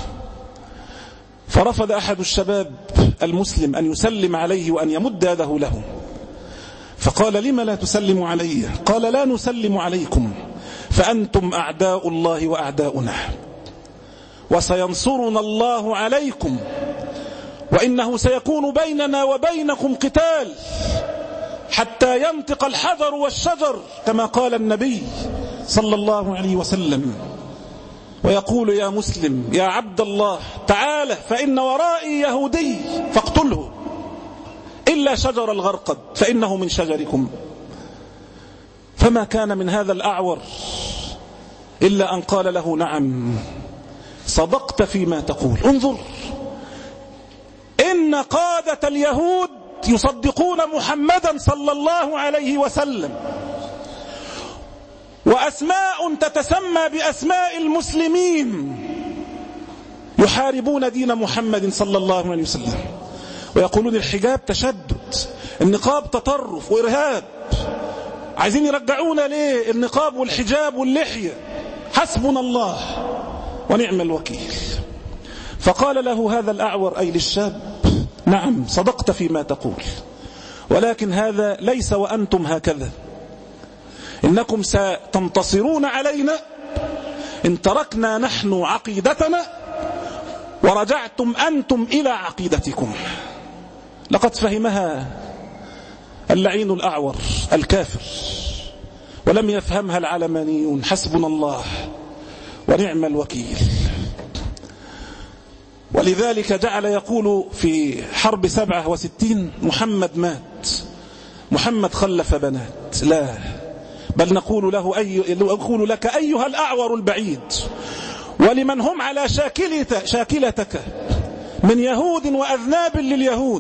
فرفض أحد الشباب المسلم أن يسلم عليه وأن يمد يده له، فقال: لما لا تسلم علي؟ قال: لا نسلم عليكم، فأنتم أعداء الله وأعداؤنا، وسينصرنا الله عليكم، وإنه سيكون بيننا وبينكم قتال حتى ينطق الحجر والشجر كما قال النبي صلى الله عليه وسلم، ويقول: يا مسلم يا عبد الله تعال فإن ورائي يهودي فاقتله، إلا شجر الغرقد فإنه من شجركم. فما كان من هذا الأعور إلا أن قال له: نعم صدقت فيما تقول. انظر، إن قادة اليهود يصدقون محمدا صلى الله عليه وسلم، وأسماء تتسمى بأسماء المسلمين يحاربون دين محمد صلى الله عليه وسلم، ويقولون الحجاب تشدد، النقاب تطرف وإرهاب، عايزين يرجعونا ليه النقاب والحجاب واللحية، حسبنا الله ونعم الوكيل. فقال له هذا الأعور أي للشاب: نعم صدقت فيما تقول، ولكن هذا ليس وأنتم هكذا، إنكم ستنتصرون علينا إن تركنا نحن عقيدتنا ورجعتم أنتم إلى عقيدتكم. لقد فهمها اللعين الأعور الكافر ولم يفهمها العلمانيون، حسبنا الله ونعم الوكيل. ولذلك جعل يقول في حرب سبعة وستين: محمد مات، محمد خلف بنات. لا، بل نقول له أي نقول لك أيها الأعور البعيد ولمن هم على شاكلتك من يهود وأذناب لليهود: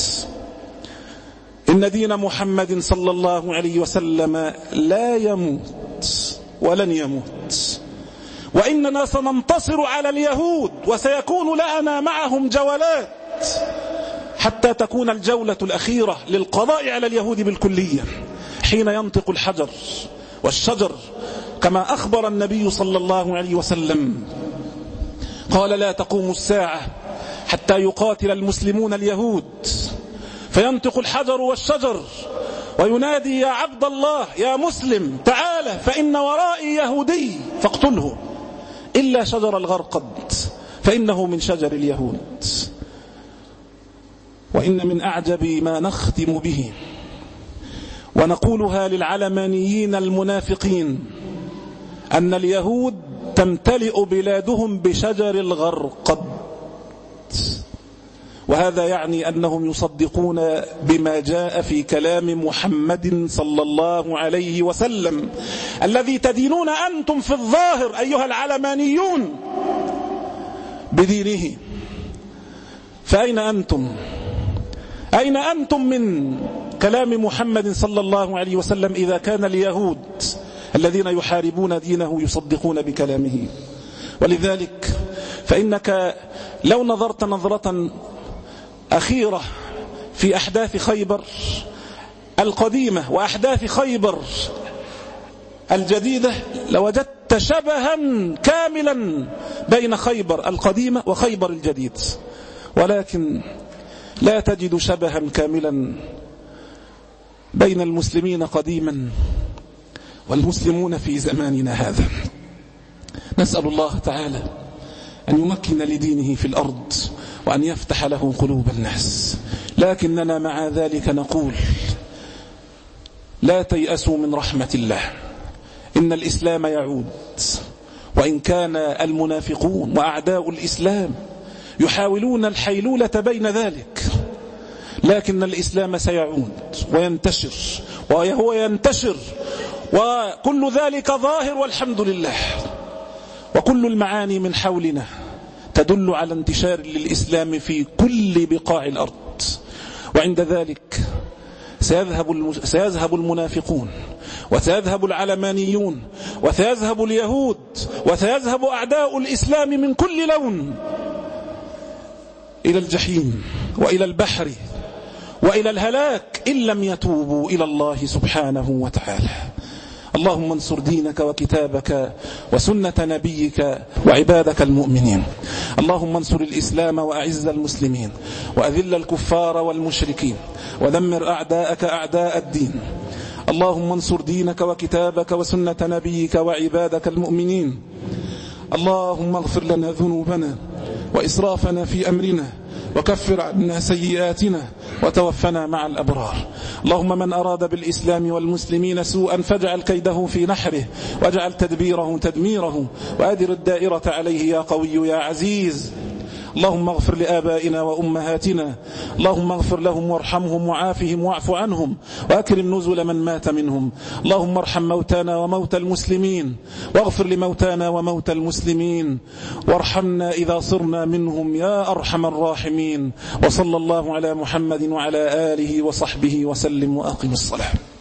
إن دين محمد صلى الله عليه وسلم لا يموت ولن يموت، وإننا سننتصر على اليهود وسيكون لنا معهم جولات حتى تكون الجولة الأخيرة للقضاء على اليهود بالكلية حين ينطق الحجر والشجر، كما أخبر النبي صلى الله عليه وسلم قال: لا تقوم الساعة حتى يقاتل المسلمون اليهود، فينطق الحجر والشجر وينادي: يا عبد الله يا مسلم تعال فإن ورائي يهودي فاقتله، إلا شجر الغرقد فإنه من شجر اليهود. وإن من أعجب ما نختم به ونقولها للعلمانيين المنافقين أن اليهود تمتلئ بلادهم بشجر الغرقد، وهذا يعني أنهم يصدقون بما جاء في كلام محمد صلى الله عليه وسلم الذي تدينون أنتم في الظاهر أيها العلمانيون بدينه. فأين أنتم؟ أين أنتم من كلام محمد صلى الله عليه وسلم إذا كان اليهود الذين يحاربون دينه يصدقون بكلامه؟ ولذلك فإنك لو نظرت نظرة أخيرة في أحداث خيبر القديمة وأحداث خيبر الجديدة لوجدت شبها كاملا بين خيبر القديمة وخيبر الجديد، ولكن لا تجد شبها كاملا بين المسلمين قديما والمسلمون في زماننا هذا. نسأل الله تعالى أن يمكن لدينه في الأرض وأن يفتح له قلوب الناس، لكننا مع ذلك نقول: لا تيأسوا من رحمة الله، إن الإسلام يعود. وإن كان المنافقون وأعداء الإسلام يحاولون الحيلولة بين ذلك، لكن الإسلام سيعود وينتشر، وهو ينتشر، وكل ذلك ظاهر والحمد لله. وكل المعاني من حولنا تدل على انتشار للإسلام في كل بقاع الأرض، وعند ذلك سيذهب سيذهب المنافقون وسيذهب العلمانيون وسيذهب اليهود وسيذهب أعداء الإسلام من كل لون إلى الجحيم وإلى البحر وإلى الهلاك إن لم يتوبوا إلى الله سبحانه وتعالى. اللهم انصر دينك وكتابك وسنة نبيك وعبادك المؤمنين. اللهم انصر الإسلام وأعز المسلمين وأذل الكفار والمشركين ودمر أعداءك أعداء الدين. اللهم انصر دينك وكتابك وسنة نبيك وعبادك المؤمنين. اللهم اغفر لنا ذنوبنا وإسرافنا في أمرنا وكفر عنا سيئاتنا وتوفنا مع الأبرار. اللهم من أراد بالإسلام والمسلمين سوءا فاجعل كيده في نحره واجعل تدبيره تدميره وأدر الدائرة عليه يا قوي يا عزيز. اللهم اغفر لآبائنا وأمهاتنا، اللهم اغفر لهم وارحمهم وعافهم واعف عنهم وأكرم نزل من مات منهم. اللهم ارحم موتانا وموتى المسلمين واغفر لموتانا وموتى المسلمين وارحمنا إذا صرنا منهم يا أرحم الراحمين. وصلى الله على محمد وعلى آله وصحبه وسلم وأقم الصلاة.